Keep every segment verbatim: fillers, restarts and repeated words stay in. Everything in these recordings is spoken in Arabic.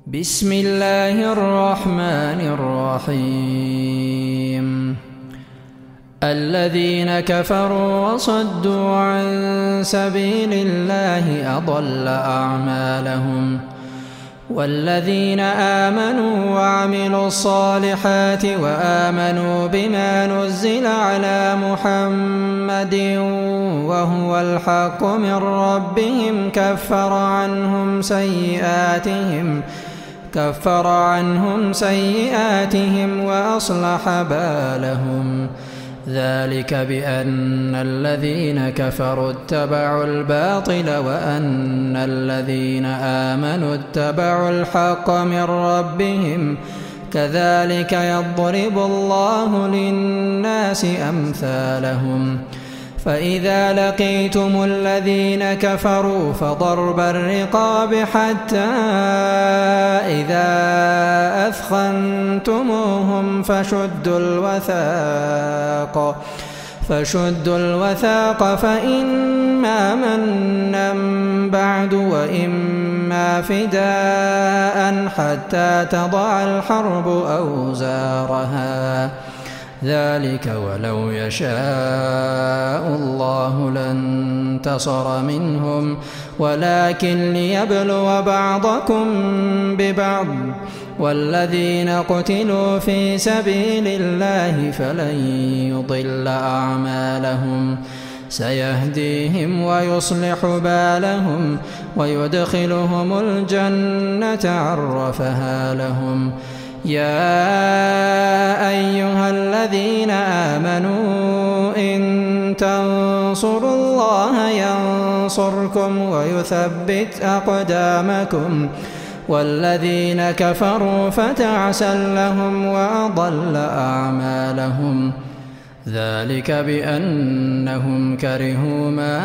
بسم الله الرحمن الرحيم الذين كفروا وصدوا عن سبيل الله أضل أعمالهم والذين آمنوا وعملوا الصالحات وآمنوا بما نزل على محمد وهو الحق من ربهم كفر عنهم سيئاتهم كفر عنهم سيئاتهم وأصلح بالهم ذلك بأن الذين كفروا اتبعوا الباطل وأن الذين آمنوا اتبعوا الحق من ربهم كذلك يضرب الله للناس أمثالهم فإذا لقيتم الذين كفروا فضرب الرقاب حتى إذا أثخنتموهم فشدوا الوثاق فشدوا الوثاق فإما منا بعد وإما فداء حتى تضع الحرب أوزارها ذلك ولو يشاء الله لانتصر منهم ولكن ليبلو بعضكم ببعض والذين قتلوا في سبيل الله فلن يضل أعمالهم سيهديهم ويصلح بالهم ويدخلهم الجنة عرفها لهم يا أيها الذين آمنوا إن تنصروا الله ينصركم ويثبت أقدامكم والذين كفروا فتعسا لهم وأضل أعمالهم ذلك بأنهم كرهوا ما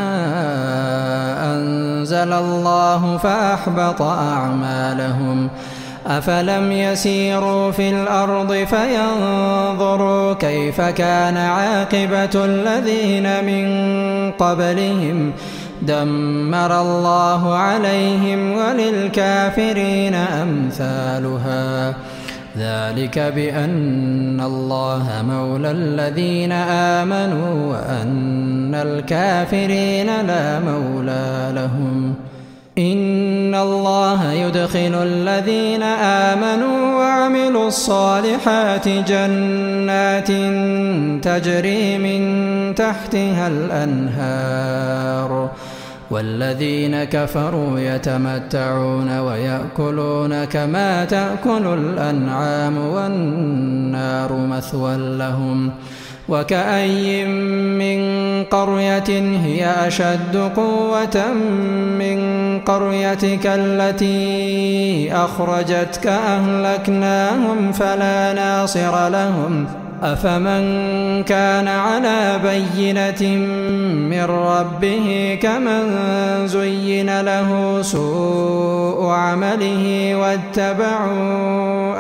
أنزل الله فأحبط أعمالهم أفلم يسيروا في الأرض فينظروا كيف كان عاقبة الذين من قبلهم دمر الله عليهم وللكافرين أمثالها ذلك بأن الله مولى الذين آمنوا وأن الكافرين لا مولى لهم إن الله يدخل الذين آمنوا وعملوا الصالحات جنات تجري من تحتها الأنهار والذين كفروا يتمتعون ويأكلون كما تأكل الأنعام والنار مثوى لهم وكأي من قرية هي أشد قوة من قريتك التي أخرجتك أهلكناهم فلا ناصر لهم أفمن كان على بينة من ربه كمن زين له سوء عمله واتبعوا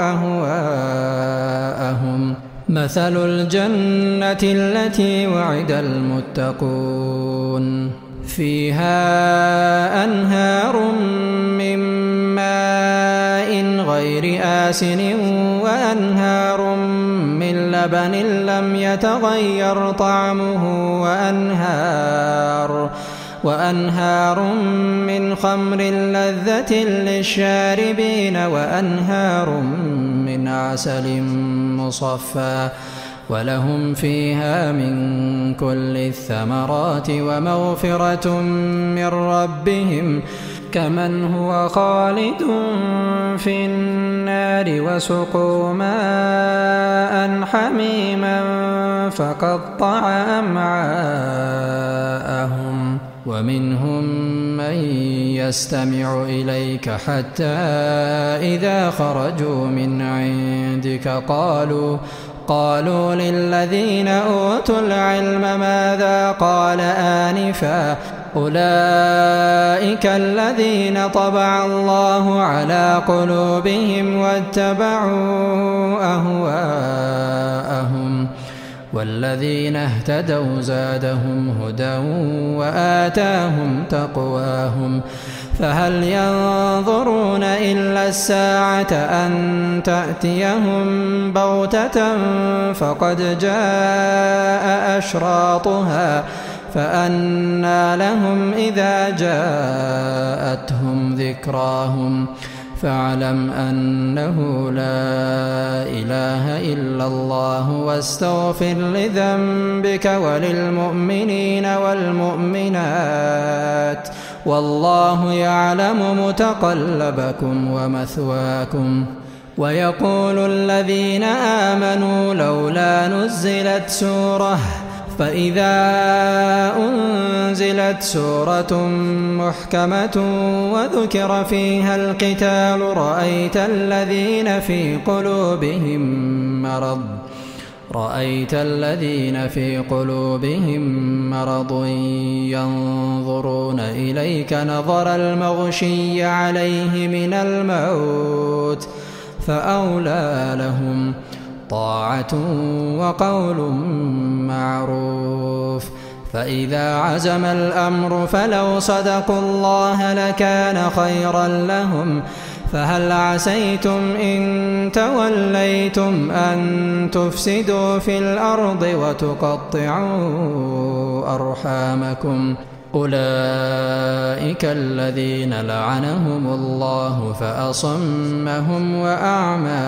أهواءهم مثل الجنة التي وعد المتقون فيها أنهار من ماء غير آسن وأنهار من لبن لم يتغير طعمه وأنهار وأنهار من خمر لذة للشاربين وأنهار من عسل مصفى ولهم فيها من كل الثمرات ومغفرة من ربهم كمن هو خالد في النار وسقوا ماء حميما فقطع أمعاءهم ومنهم من يستمع إليك حتى إذا خرجوا من عندك قالوا قالوا للذين أوتوا العلم ماذا قال آنفا أولئك الذين طبع الله على قلوبهم واتبعوا أهواءهم والذين اهتدوا زادهم هدى وآتاهم تقواهم فهل ينظرون إلا الساعة أن تأتيهم بغتة فقد جاء أشراطها فأنى لهم إذا جاءتهم ذكراهم فاعلم أنه لا إله إلا الله واستغفر لذنبك وللمؤمنين والمؤمنات والله يعلم متقلبكم ومثواكم. ويقول الذين آمنوا لولا نزلت سورة فإذا أنزلت سورة محكمة وذكر فيها القتال رأيت الذين في قلوبهم مرض رأيت الذين في قلوبهم مرض ينظرون إليك نظر المغشي عليه من الموت فأولى لهم طاعة وقول معروف. فإذا عزم الأمر فلو صدقوا الله لكان خيرا لهم فهل عسيتم إن توليتم أن تفسدوا في الأرض وتقطعوا أرحامكم أولئك الذين لعنهم الله فأصمهم وأعمى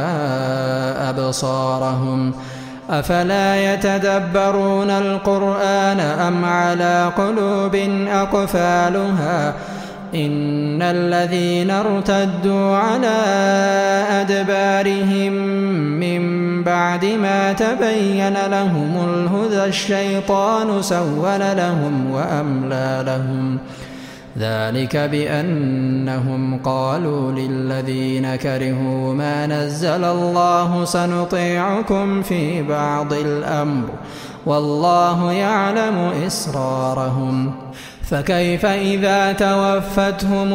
أبصارهم أفلا يتدبرون القرآن أم على قلوب أقفالها إن الذين ارتدوا على أدبارهم من بعد ما تبين لهم الهدى الشيطان سول لهم وأملى لهم ذلك بأنهم قالوا للذين كرهوا ما نزل الله سنطيعكم في بعض الأمر والله يعلم إسرارهم فكيف إذا توفتهم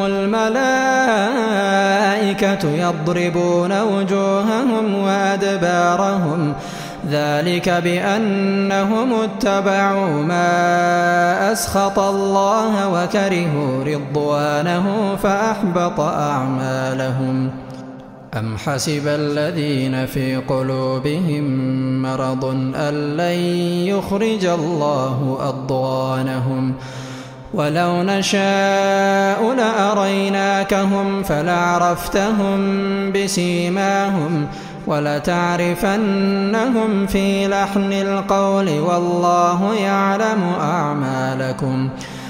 الملائكة يضربون وجوههم وأدبارهم ذلك بأنهم اتبعوا ما أسخط الله وكرهوا رضوانه فأحبط أعمالهم. أم حسب الذين في قلوبهم مرض أن لن يخرج الله أضغانهم ولو نشاء لأريناكهم فلعرفتهم بسيماهم ولتعرفنهم في لحن القول والله يعلم أعمالكم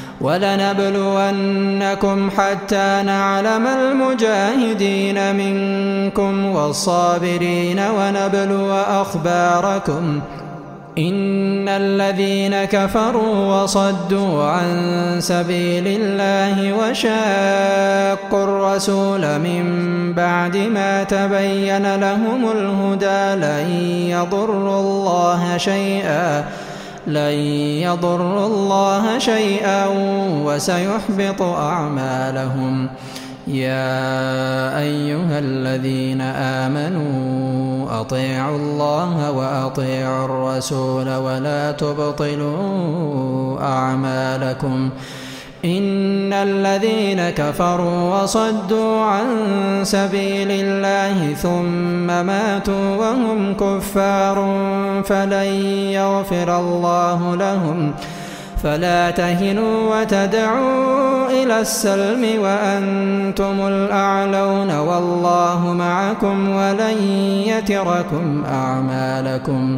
ولنبلونكم حتى نعلم المجاهدين منكم والصابرين ونبلو أخباركم إن الذين كفروا وصدوا عن سبيل الله وشاقوا الرسول من بعد ما تبين لهم الهدى لن يضروا الله شيئا لن يضروا الله شيئا وسيحبط أعمالهم. يا أيها الذين آمنوا أطيعوا الله وأطيعوا الرسول ولا تبطلوا أعمالكم إن الذين كفروا وصدوا عن سبيل الله ثم ماتوا وهم كفار فلن يغفر الله لهم فلا تهنوا وتدعوا إلى السلم وأنتم الأعلون والله معكم ولن يتركم أعمالكم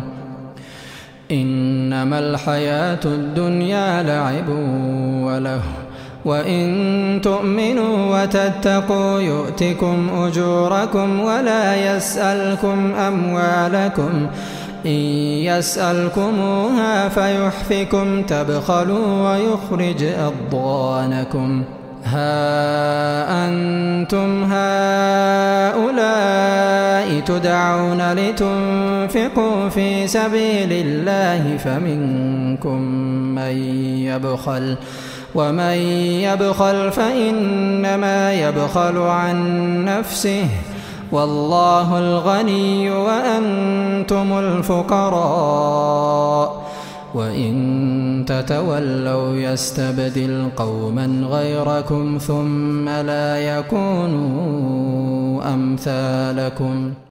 إنما الحياة الدنيا لعب وله وإن تؤمنوا وتتقوا يؤتكم أجوركم ولا يسألكم أموالكم إن يسألكموها فيحفكم تبخلوا ويخرج أضغانكم ها أنتم هؤلاء تدعون لتنفقوا في سبيل الله فمنكم من يبخل ومن يبخل فإنما يبخل عن نفسه والله الغني وأنتم الفقراء وإن تتولوا يستبدل قوما غيركم ثم لا يكونوا أمثالكم.